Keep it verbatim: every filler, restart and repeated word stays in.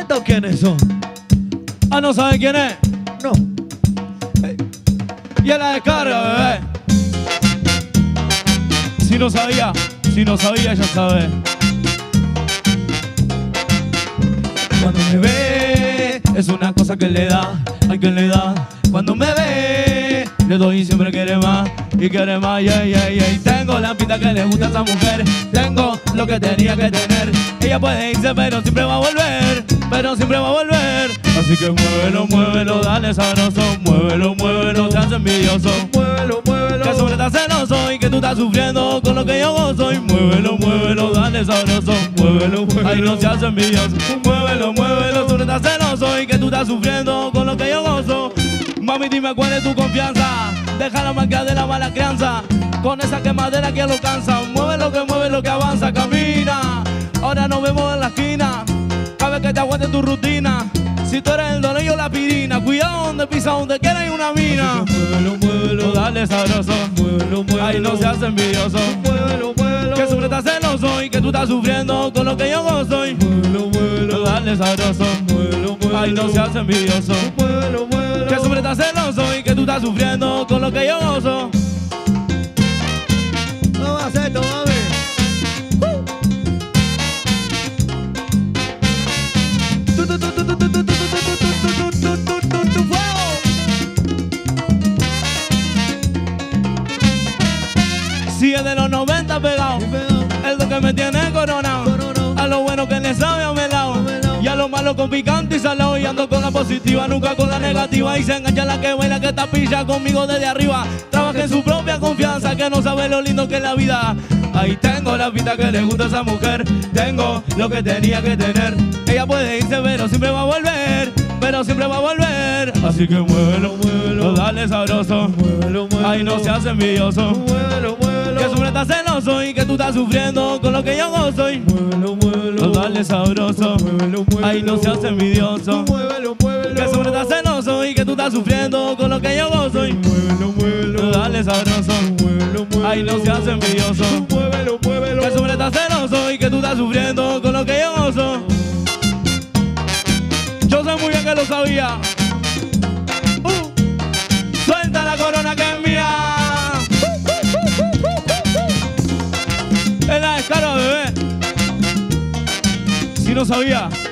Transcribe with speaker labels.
Speaker 1: ¿Estos quiénes son?
Speaker 2: Ah, ¿no saben quién es?
Speaker 1: No.
Speaker 2: Y a la descarga, bebé. Si no sabía, si no sabía, ya sabe. Cuando me ve, es una cosa que le da, hay que le da. Cuando me ve, le doy y siempre quiere más, y quiere más, yeah, yeah, yeah. Tengo la pinta que le gusta a esa mujer, tengo lo que tenía que tener. Ella puede irse, pero siempre va a volver, pero siempre va a volver. Así que muévelo, muévelo, dale sabroso, muévelo, muévelo, te hace envidioso. Muévelo, muévelo, que sobre estás celoso y que tú estás sufriendo con lo que yo gozo. Y muévelo, muévelo, dale sabroso, muévelo, muévelo, ay, no se hace envidioso. Muévelo, muévelo, sobre estás celoso y que tú estás sufriendo con lo que yo gozo. Mami, dime cuál es tu confianza, deja la marca de la mala crianza, con esa quemadera que lo cansa. Mueve lo que mueve lo que avanza, camina. Ahora nos vemos en la esquina, cabe que te aguante tu rutina. Si tú eres el don, yo la pirina. Cuidado donde pisa, donde quiera hay una mina. Muévelo, muévelo, dale sabroso, muévelo, muévelo, ay, no se hace envidioso. Muévelo, muévelo, que siempre estás celoso y que tú estás sufriendo con lo que yo gozo. Muévelo, muévelo, dale sabroso, muévelo, muévelo, ay, no se hace envidioso. Muévelo, muévelo, que siempre estás celoso y que tú estás sufriendo con lo que yo gozo.
Speaker 1: No va a ser esto, mami.
Speaker 2: Si es de los noventa pegado, el de que me tiene coronado. A lo bueno que le sabe a melao, y a lo malo con picante y salado. Y ando con la positiva, nunca con la negativa. Y se engancha la que baila, que tapilla conmigo desde arriba. Trabaja en su propia confianza, que no sabe lo lindo que es la vida. Ahí tengo la pinta que le gusta a esa mujer, tengo lo que tenía que tener. Ella puede irse, pero siempre va a volver, pero siempre va a volver. Así que muévelo, muévelo, dale sabroso, muévelo, muévelo, ay, no se hace envidioso. Muévelo, muévelo, que siempre estás celoso y que tú estás sufriendo con lo que yo gozo. Y muévelo, muévelo, dale sabroso, muévelo, muévelo, ay, no se hace envidioso. Muévelo, muévelo, que siempre estás celoso y que tú estás sufriendo con lo que yo gozo. Y muévelo, muévelo, dale sabroso, muévelo, muévelo, ay, no se hace envidioso. Muévelo, muévelo, que siempre estás celoso y que tú estás sufriendo con lo que yo gozo. Yo sé muy bien que lo sabía. Uh, suelta la corona que es mía. Es la descarga, bebé. Si no sabía.